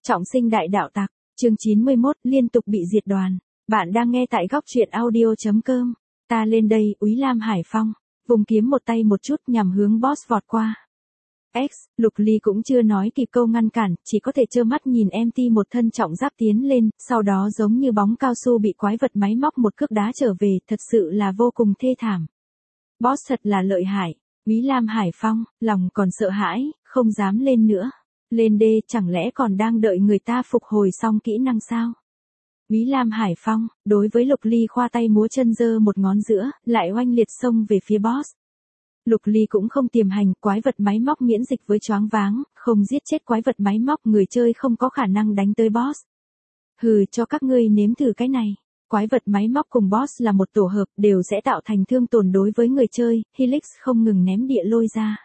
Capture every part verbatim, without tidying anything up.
Trọng sinh đại đạo tặc, chương chín mươi mốt, liên tục bị diệt đoàn. Bạn đang nghe tại góc truyện audio.com. Ta lên đây, Úy Lam Hải Phong, vùng kiếm một tay một chút nhằm hướng boss vọt qua. X, Lục Ly cũng chưa nói kịp câu ngăn cản, chỉ có thể trơ mắt nhìn em tê một thân trọng giáp tiến lên, sau đó giống như bóng cao su bị quái vật máy móc một cước đá trở về, thật sự là vô cùng thê thảm. Boss thật là lợi hại, Úy Lam Hải Phong, lòng còn sợ hãi, không dám lên nữa. Lên đê chẳng lẽ còn đang đợi người ta phục hồi xong kỹ năng sao? Úy Lam Hải Phong, đối với Lục Ly khoa tay múa chân giơ một ngón giữa, lại oanh liệt xông về phía boss. Lục Ly cũng không tiềm hành, quái vật máy móc miễn dịch với choáng váng, không giết chết quái vật máy móc, người chơi không có khả năng đánh tới boss. Hừ, cho các ngươi nếm thử cái này. Quái vật máy móc cùng boss là một tổ hợp, đều sẽ tạo thành thương tổn đối với người chơi, Helix không ngừng ném địa lôi ra.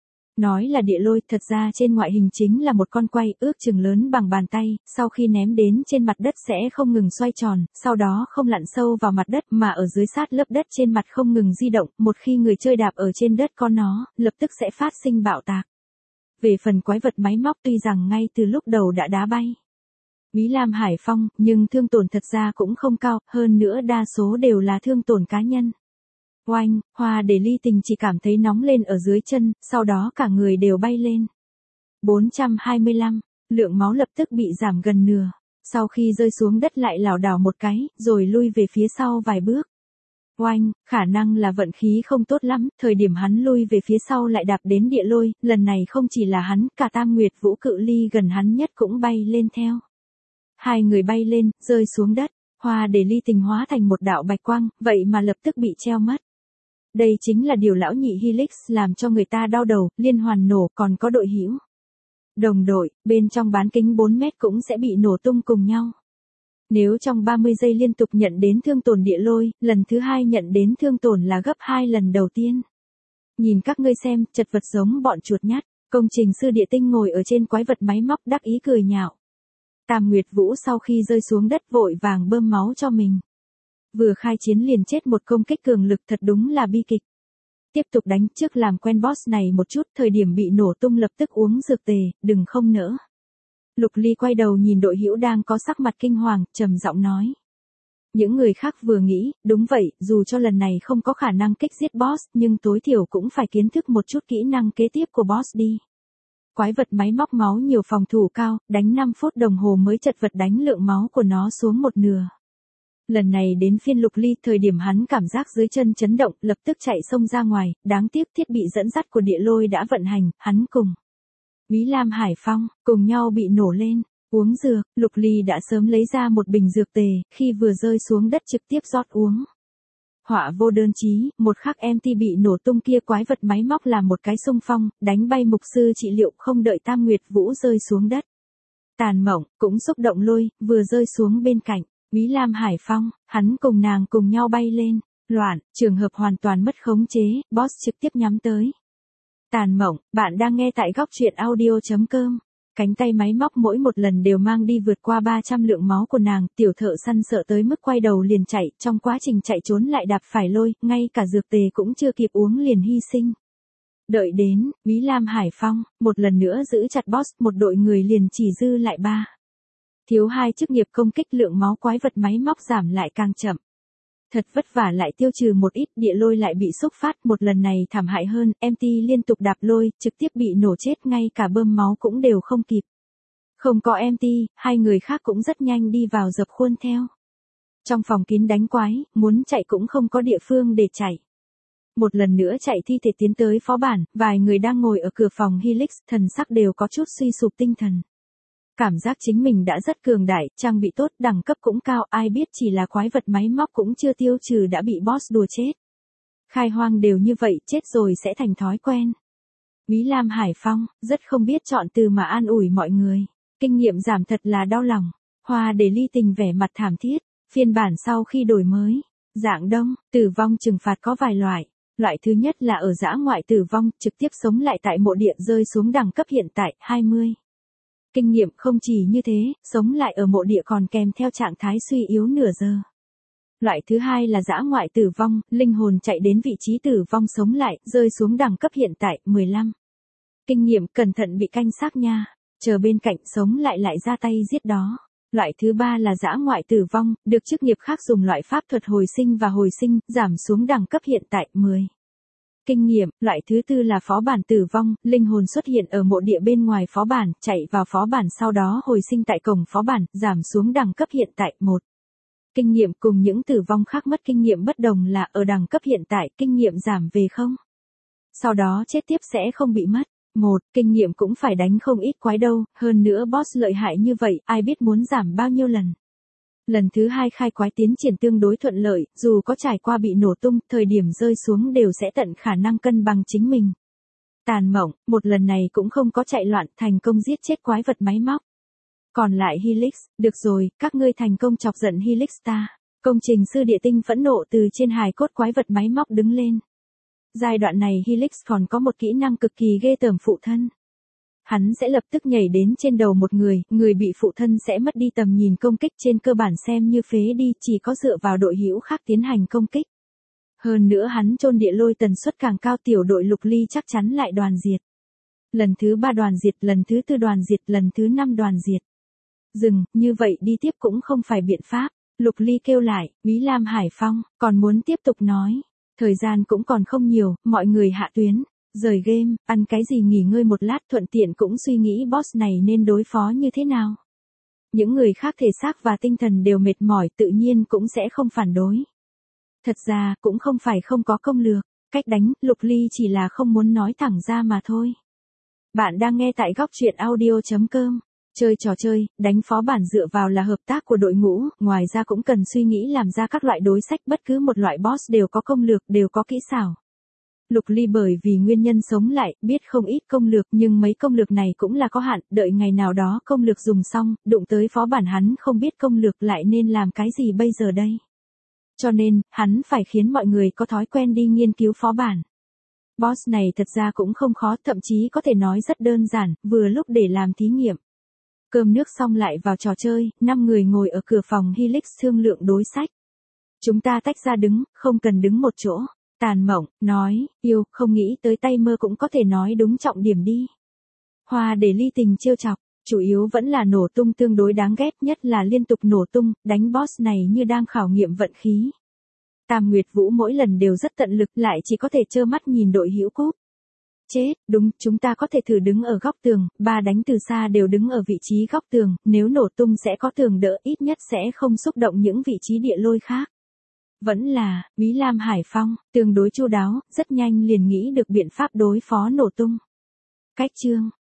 Nói là địa lôi, thật ra trên ngoại hình chính là một con quay ước chừng lớn bằng bàn tay, sau khi ném đến trên mặt đất sẽ không ngừng xoay tròn, sau đó không lặn sâu vào mặt đất mà ở dưới sát lớp đất trên mặt không ngừng di động, một khi người chơi đạp ở trên đất con nó, lập tức sẽ phát sinh bạo tạc. Về phần quái vật máy móc tuy rằng ngay từ lúc đầu đã đá bay Úy Lam Hải Phong, nhưng thương tổn thật ra cũng không cao, hơn nữa đa số đều là thương tổn cá nhân. Oanh, Hoa để Ly Tình chỉ cảm thấy nóng lên ở dưới chân, sau đó cả người đều bay lên. bốn trăm hai mươi lăm, lượng máu lập tức bị giảm gần nửa, sau khi rơi xuống đất lại lảo đảo một cái, rồi lui về phía sau vài bước. Oanh, khả năng là vận khí không tốt lắm, thời điểm hắn lui về phía sau lại đạp đến địa lôi, lần này không chỉ là hắn, cả Tam Nguyệt Vũ cự ly gần hắn nhất cũng bay lên theo. Hai người bay lên, rơi xuống đất, Hoa để Ly Tình hóa thành một đạo bạch quang, vậy mà lập tức bị treo mất. Đây chính là điều lão nhị Helix làm cho người ta đau đầu, liên hoàn nổ, còn có đội hữu. Đồng đội, bên trong bán kính bốn mét cũng sẽ bị nổ tung cùng nhau. Nếu trong ba mươi giây liên tục nhận đến thương tổn địa lôi, lần thứ hai nhận đến thương tổn là gấp hai lần đầu tiên. Nhìn các ngươi xem, chật vật giống bọn chuột nhắt, công trình sư địa tinh ngồi ở trên quái vật máy móc đắc ý cười nhạo. Tam Nguyệt Vũ sau khi rơi xuống đất vội vàng bơm máu cho mình. Vừa khai chiến liền chết một công kích cường lực, thật đúng là bi kịch. Tiếp tục đánh, trước làm quen boss này một chút, thời điểm bị nổ tung lập tức uống dược tề, đừng không nỡ. Lục Ly quay đầu nhìn đội hữu đang có sắc mặt kinh hoàng, trầm giọng nói. Những người khác vừa nghĩ, đúng vậy, dù cho lần này không có khả năng kích giết boss, nhưng tối thiểu cũng phải kiến thức một chút kỹ năng kế tiếp của boss đi. Quái vật máy móc máu nhiều, phòng thủ cao, đánh năm phút đồng hồ mới chật vật đánh lượng máu của nó xuống một nửa. Lần này đến phiên Lục Ly, thời điểm hắn cảm giác dưới chân chấn động, lập tức chạy xông ra ngoài, đáng tiếc thiết bị dẫn dắt của địa lôi đã vận hành, hắn cùng Úy Lam Hải Phong, cùng nhau bị nổ lên, uống dược, Lục Ly đã sớm lấy ra một bình dược tề, khi vừa rơi xuống đất trực tiếp rót uống. Họa vô đơn chí, một khắc em tê bị nổ tung kia quái vật máy móc làm một cái xung phong, đánh bay mục sư trị liệu không đợi Tam Nguyệt Vũ rơi xuống đất. Tàn Mộng, cũng xúc động lôi, vừa rơi xuống bên cạnh. Úy Lam Hải Phong, hắn cùng nàng cùng nhau bay lên, loạn, trường hợp hoàn toàn mất khống chế, boss trực tiếp nhắm tới. Tàn Mộng, bạn đang nghe tại góc truyện audio.com. Cánh tay máy móc mỗi một lần đều mang đi vượt qua ba trăm lượng máu của nàng, tiểu thợ săn sợ tới mức quay đầu liền chạy, trong quá trình chạy trốn lại đạp phải lôi, ngay cả dược tề cũng chưa kịp uống liền hy sinh. Đợi đến, Úy Lam Hải Phong, một lần nữa giữ chặt boss, một đội người liền chỉ dư lại ba. Thiếu hai chức nghiệp công kích, lượng máu quái vật máy móc giảm lại càng chậm. Thật vất vả lại tiêu trừ một ít, địa lôi lại bị xúc phát, một lần này thảm hại hơn, em tê liên tục đạp lôi, trực tiếp bị nổ chết, ngay cả bơm máu cũng đều không kịp. Không có em tê, hai người khác cũng rất nhanh đi vào dập khuôn theo. Trong phòng kín đánh quái, muốn chạy cũng không có địa phương để chạy. Một lần nữa chạy thi thể tiến tới phó bản, vài người đang ngồi ở cửa phòng Helix, thần sắc đều có chút suy sụp tinh thần. Cảm giác chính mình đã rất cường đại, trang bị tốt, đẳng cấp cũng cao, ai biết chỉ là quái vật máy móc cũng chưa tiêu trừ đã bị boss đùa chết. Khai hoang đều như vậy, chết rồi sẽ thành thói quen. Úy Lam Hải Phong, rất không biết chọn từ mà an ủi mọi người. Kinh nghiệm giảm thật là đau lòng. Hoa để Ly Tình vẻ mặt thảm thiết, phiên bản sau khi đổi mới. Dạng đông, tử vong trừng phạt có vài loại. Loại thứ nhất là ở dã ngoại tử vong, trực tiếp sống lại tại mộ địa, rơi xuống đẳng cấp hiện tại, hai mươi. Kinh nghiệm không chỉ như thế, sống lại ở mộ địa còn kèm theo trạng thái suy yếu nửa giờ. Loại thứ hai là dã ngoại tử vong, linh hồn chạy đến vị trí tử vong sống lại, rơi xuống đẳng cấp hiện tại, mười lăm. Kinh nghiệm cẩn thận bị canh xác nha. chờ bên cạnh sống lại lại ra tay giết đó. Loại thứ ba là dã ngoại tử vong, được chức nghiệp khác dùng loại pháp thuật hồi sinh và hồi sinh, giảm xuống đẳng cấp hiện tại mười. Kinh nghiệm, loại thứ tư là phó bản tử vong, linh hồn xuất hiện ở mộ địa bên ngoài phó bản, chạy vào phó bản sau đó hồi sinh tại cổng phó bản, giảm xuống đẳng cấp hiện tại một. Kinh nghiệm cùng những tử vong khác mất kinh nghiệm bất đồng là ở đẳng cấp hiện tại kinh nghiệm giảm về không. Sau đó chết tiếp sẽ không bị mất. Một, kinh nghiệm cũng phải đánh không ít quái đâu, hơn nữa boss lợi hại như vậy, ai biết muốn giảm bao nhiêu lần. Lần thứ hai khai quái tiến triển tương đối thuận lợi, dù có trải qua bị nổ tung, thời điểm rơi xuống đều sẽ tận khả năng cân bằng chính mình. Tàn mộng, một lần này cũng không có chạy loạn, thành công giết chết quái vật máy móc. Còn lại Helix, được rồi, các ngươi thành công chọc giận Helix ta. Công trình sư địa tinh phẫn nộ từ trên hài cốt quái vật máy móc đứng lên. Giai đoạn này Helix còn có một kỹ năng cực kỳ ghê tởm phụ thân. Hắn sẽ lập tức nhảy đến trên đầu một người, người bị phụ thân sẽ mất đi tầm nhìn công kích trên cơ bản xem như phế đi, chỉ có dựa vào đội hữu khác tiến hành công kích. Hơn nữa hắn chôn địa lôi tần suất càng cao, tiểu đội Lục Ly chắc chắn lại đoàn diệt. Lần thứ ba đoàn diệt, lần thứ tư đoàn diệt, lần thứ năm đoàn diệt. Dừng, như vậy đi tiếp cũng không phải biện pháp. Lục Ly kêu lại, Úy Lam Hải Phong, còn muốn tiếp tục nói. Thời gian cũng còn không nhiều, mọi người hạ tuyến, rời game, ăn cái gì nghỉ ngơi một lát, thuận tiện cũng suy nghĩ boss này nên đối phó như thế nào. Những người khác thể xác và tinh thần đều mệt mỏi, tự nhiên cũng sẽ không phản đối. Thật ra, cũng không phải không có công lược, cách đánh, Lục Ly chỉ là không muốn nói thẳng ra mà thôi. Bạn đang nghe tại góc truyện audio chấm com. Chơi trò chơi, đánh phó bản dựa vào là hợp tác của đội ngũ, ngoài ra cũng cần suy nghĩ làm ra các loại đối sách, bất cứ một loại boss đều có công lược, đều có kỹ xảo. Lục Ly bởi vì nguyên nhân sống lại, biết không ít công lược, nhưng mấy công lược này cũng là có hạn, đợi ngày nào đó công lược dùng xong, đụng tới phó bản hắn không biết công lược lại nên làm cái gì bây giờ đây. Cho nên, hắn phải khiến mọi người có thói quen đi nghiên cứu phó bản. Boss này thật ra cũng không khó, thậm chí có thể nói rất đơn giản, vừa lúc để làm thí nghiệm. Cơm nước xong lại vào trò chơi, năm người ngồi ở cửa phòng Helix thương lượng đối sách. Chúng ta tách ra đứng, không cần đứng một chỗ. Tàn mộng, nói, yêu, không nghĩ tới tay mơ cũng có thể nói đúng trọng điểm đi. Hoa để ly tình trêu chọc, chủ yếu vẫn là nổ tung tương đối đáng ghét, nhất là liên tục nổ tung, đánh boss này như đang khảo nghiệm vận khí. Tam Nguyệt Vũ mỗi lần đều rất tận lực, lại chỉ có thể trơ mắt nhìn đội hữu cúp. Chết, đúng, chúng ta có thể thử đứng ở góc tường, ba đánh từ xa đều đứng ở vị trí góc tường, nếu nổ tung sẽ có tường đỡ, ít nhất sẽ không xúc động những vị trí địa lôi khác. Vẫn là, Úy Lam Hải Phong, tương đối chu đáo, rất nhanh liền nghĩ được biện pháp đối phó nổ tung. Cách chương